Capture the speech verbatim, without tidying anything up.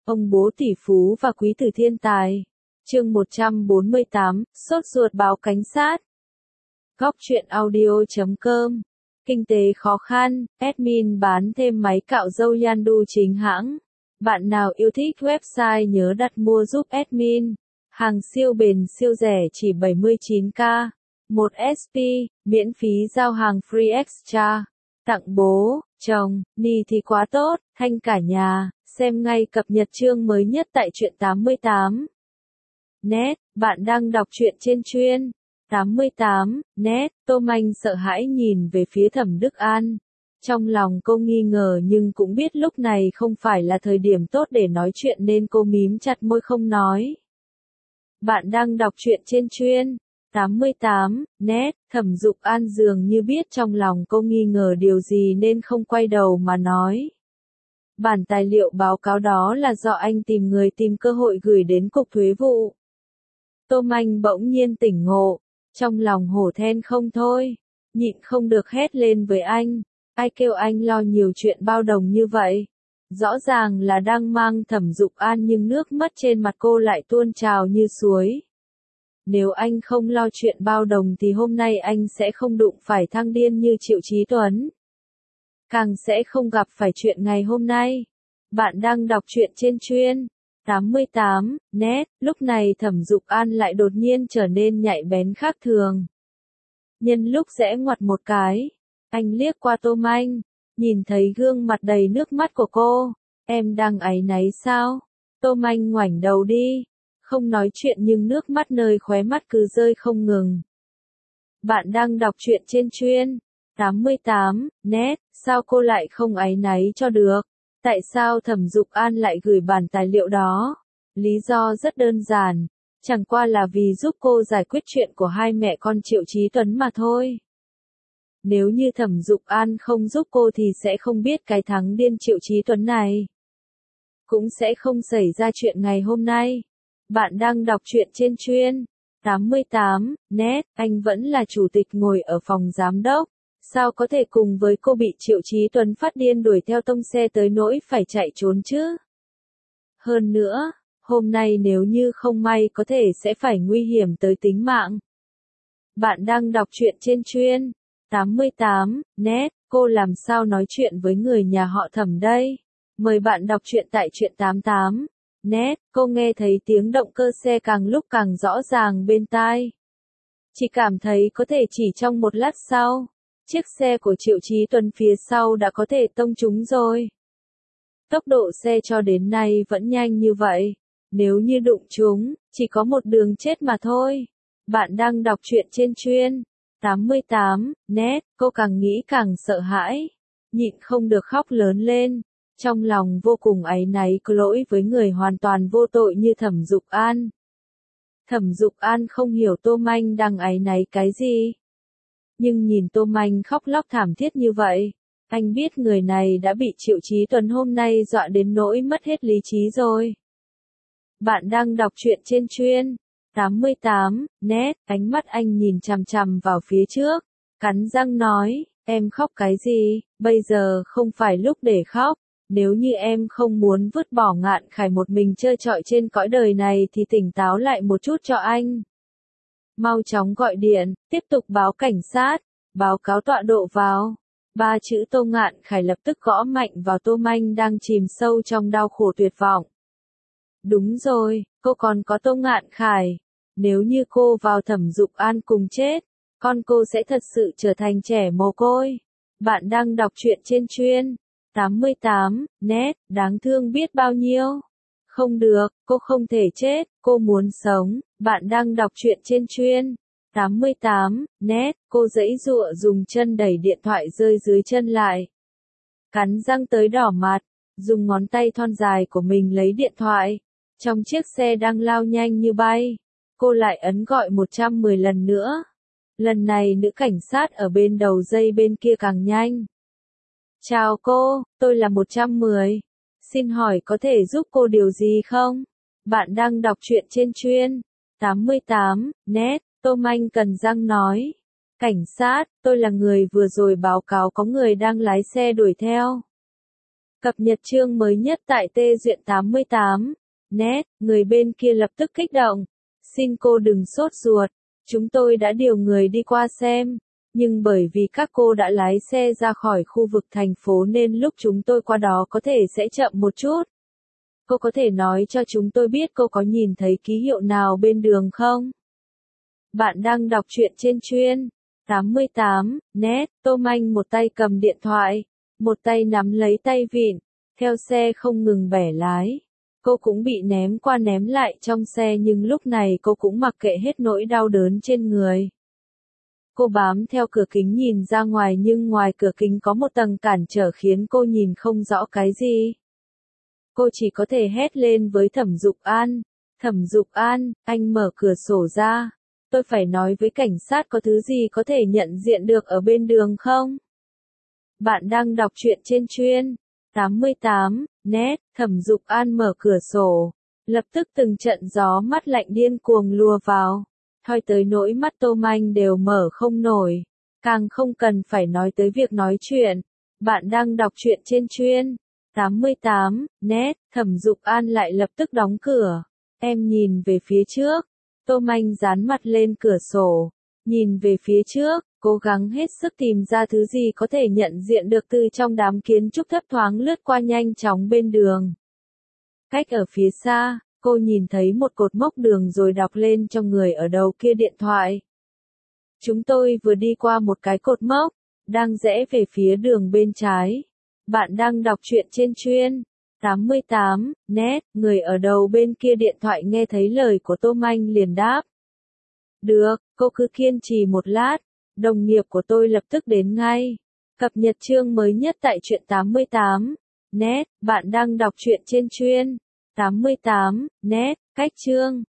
Ông bố tỷ phú và quý tử thiên tài. Chương một trăm bốn mươi tám, sốt ruột báo cảnh sát. Góc truyện audio chấm com. Kinh tế khó khăn, admin bán thêm máy cạo râu Yandu chính hãng. Bạn nào yêu thích website nhớ đặt mua giúp admin. Hàng siêu bền siêu rẻ chỉ bảy mươi chín k. một ét pê, miễn phí giao hàng free extra. Tặng bố, chồng, ni thì quá tốt, thanh cả nhà. Xem ngay cập nhật chương mới nhất tại truyện tám mươi tám. Net, bạn đang đọc truyện trên chuyên. tám mươi tám, net, Tô Manh sợ hãi nhìn về phía Thẩm Đức An. Trong lòng cô nghi ngờ nhưng cũng biết lúc này không phải là thời điểm tốt để nói chuyện nên cô mím chặt môi không nói. Bạn đang đọc truyện trên chuyên. tám mươi tám, net, Thẩm Dục An dường như biết trong lòng cô nghi ngờ điều gì nên không quay đầu mà nói. Bản tài liệu báo cáo đó là do anh tìm người tìm cơ hội gửi đến Cục Thuế vụ. Tô Manh bỗng nhiên tỉnh ngộ, trong lòng hổ thẹn không thôi, nhịn không được hét lên với anh, ai kêu anh lo nhiều chuyện bao đồng như vậy. Rõ ràng là đang mang Thẩm Dục An nhưng nước mắt trên mặt cô lại tuôn trào như suối. Nếu anh không lo chuyện bao đồng thì hôm nay anh sẽ không đụng phải thằng điên như Triệu Chí Tuấn. Càng sẽ không gặp phải chuyện ngày hôm nay. Bạn đang đọc truyện trên chuyên. tám mươi tám, net, lúc này Thẩm Dục An lại đột nhiên trở nên nhạy bén khác thường. Nhân lúc rẽ ngoặt một cái, anh liếc qua Tô Manh, nhìn thấy gương mặt đầy nước mắt của cô. Em đang áy náy sao? Tô Manh ngoảnh đầu đi, không nói chuyện nhưng nước mắt nơi khóe mắt cứ rơi không ngừng. Bạn đang đọc truyện trên chuyên. tám mươi tám, net, sao cô lại không áy náy cho được? Tại sao Thẩm Dục An lại gửi bản tài liệu đó? Lý do rất đơn giản, chẳng qua là vì giúp cô giải quyết chuyện của hai mẹ con Triệu Chí Tuấn mà thôi. Nếu như Thẩm Dục An không giúp cô thì sẽ không biết cái thằng điên Triệu Chí Tuấn này. Cũng sẽ không xảy ra chuyện ngày hôm nay. Bạn đang đọc truyện trên chuyên. tám mươi tám, net, anh vẫn là chủ tịch ngồi ở phòng giám đốc. Sao có thể cùng với cô bị Triệu Chí Tuấn phát điên đuổi theo tông xe tới nỗi phải chạy trốn chứ? Hơn nữa, hôm nay nếu như không may có thể sẽ phải nguy hiểm tới tính mạng. Bạn đang đọc truyện trên chuyên. tám mươi tám, net, cô làm sao nói chuyện với người nhà họ Thẩm đây? Mời bạn đọc truyện tại truyện tám mươi tám. Net, cô nghe thấy tiếng động cơ xe càng lúc càng rõ ràng bên tai. Chỉ cảm thấy có thể chỉ trong một lát sau, chiếc xe của Triệu Chí Tuấn phía sau đã có thể tông trúng rồi. Tốc độ xe cho đến nay vẫn nhanh như vậy. Nếu như đụng chúng, chỉ có một đường chết mà thôi. Bạn đang đọc truyện trên chuyên. tám mươi tám, net, cô càng nghĩ càng sợ hãi. Nhịn không được khóc lớn lên. Trong lòng vô cùng áy náy có lỗi với người hoàn toàn vô tội như Thẩm Dục An. Thẩm Dục An không hiểu Tô Manh đang áy náy cái gì. Nhưng nhìn Tô Manh khóc lóc thảm thiết như vậy, anh biết người này đã bị Triệu Chí Tuấn hôm nay dọa đến nỗi mất hết lý trí rồi. Bạn đang đọc truyện trên chuyên. tám mươi tám, net, ánh mắt anh nhìn chằm chằm vào phía trước, cắn răng nói, em khóc cái gì, bây giờ không phải lúc để khóc. Nếu như em không muốn vứt bỏ Ngạn Khải một mình trơ trọi trên cõi đời này thì tỉnh táo lại một chút cho anh. Mau chóng gọi điện, tiếp tục báo cảnh sát, báo cáo tọa độ vào. Ba chữ Tô Ngạn Khải lập tức gõ mạnh vào Tô Manh đang chìm sâu trong đau khổ tuyệt vọng. Đúng rồi, cô còn có Tô Ngạn Khải. Nếu như cô vào Thẩm Dục An cùng chết, con cô sẽ thật sự trở thành trẻ mồ côi. Bạn đang đọc truyện trên chuyên. tám mươi tám, net, đáng thương biết bao nhiêu. Không được, cô không thể chết, cô muốn sống. Bạn đang đọc truyện trên chuyên. tám mươi tám, net, cô giãy giụa dùng chân đẩy điện thoại rơi dưới chân lại. Cắn răng tới đỏ mặt, dùng ngón tay thon dài của mình lấy điện thoại. Trong chiếc xe đang lao nhanh như bay, cô lại ấn gọi một trăm mười lần nữa. Lần này nữ cảnh sát ở bên đầu dây bên kia càng nhanh. Chào cô, tôi là một trăm mười. Xin hỏi có thể giúp cô điều gì không? Bạn đang đọc truyện trên chuyên. tám mươi tám, net, Tô Manh cần răng nói. Cảnh sát, tôi là người vừa rồi báo cáo có người đang lái xe đuổi theo. Cập nhật chương mới nhất tại Tê Duyện tám mươi tám. Net, người bên kia lập tức kích động. Xin cô đừng sốt ruột. Chúng tôi đã điều người đi qua xem. Nhưng bởi vì các cô đã lái xe ra khỏi khu vực thành phố nên lúc chúng tôi qua đó có thể sẽ chậm một chút. Cô có thể nói cho chúng tôi biết cô có nhìn thấy ký hiệu nào bên đường không? Bạn đang đọc truyện trên chuyên tám mươi tám, net, Tom Anh một tay cầm điện thoại, một tay nắm lấy tay vịn, theo xe không ngừng bẻ lái. Cô cũng bị ném qua ném lại trong xe nhưng lúc này cô cũng mặc kệ hết nỗi đau đớn trên người. Cô bám theo cửa kính nhìn ra ngoài nhưng ngoài cửa kính có một tầng cản trở khiến cô nhìn không rõ cái gì. Cô chỉ có thể hét lên với Thẩm Dục An. Thẩm Dục An, anh mở cửa sổ ra. Tôi phải nói với cảnh sát có thứ gì có thể nhận diện được ở bên đường không? Bạn đang đọc truyện trên chuyên tám mươi tám, net, Thẩm Dục An mở cửa sổ. Lập tức từng trận gió mát lạnh điên cuồng lùa vào. Thôi tới nỗi mắt Tom Anh đều mở không nổi. Càng không cần phải nói tới việc nói chuyện. Bạn đang đọc truyện trên chuyên tám mươi tám, net, Thẩm Dục An lại lập tức đóng cửa. Em nhìn về phía trước. Tom Anh dán mặt lên cửa sổ. Nhìn về phía trước, cố gắng hết sức tìm ra thứ gì có thể nhận diện được từ trong đám kiến trúc thấp thoáng lướt qua nhanh chóng bên đường. Cách ở phía xa, cô nhìn thấy một cột mốc đường rồi đọc lên cho người ở đầu kia điện thoại. Chúng tôi vừa đi qua một cái cột mốc, đang rẽ về phía đường bên trái. Bạn đang đọc truyện trên chuyên tám mươi tám, net, người ở đầu bên kia điện thoại nghe thấy lời của Tom Anh liền đáp. Được, cô cứ kiên trì một lát, đồng nghiệp của tôi lập tức đến ngay. Cập nhật chương mới nhất tại truyện tám mươi tám, net, bạn đang đọc truyện trên chuyên tám mươi tám, net, cách chương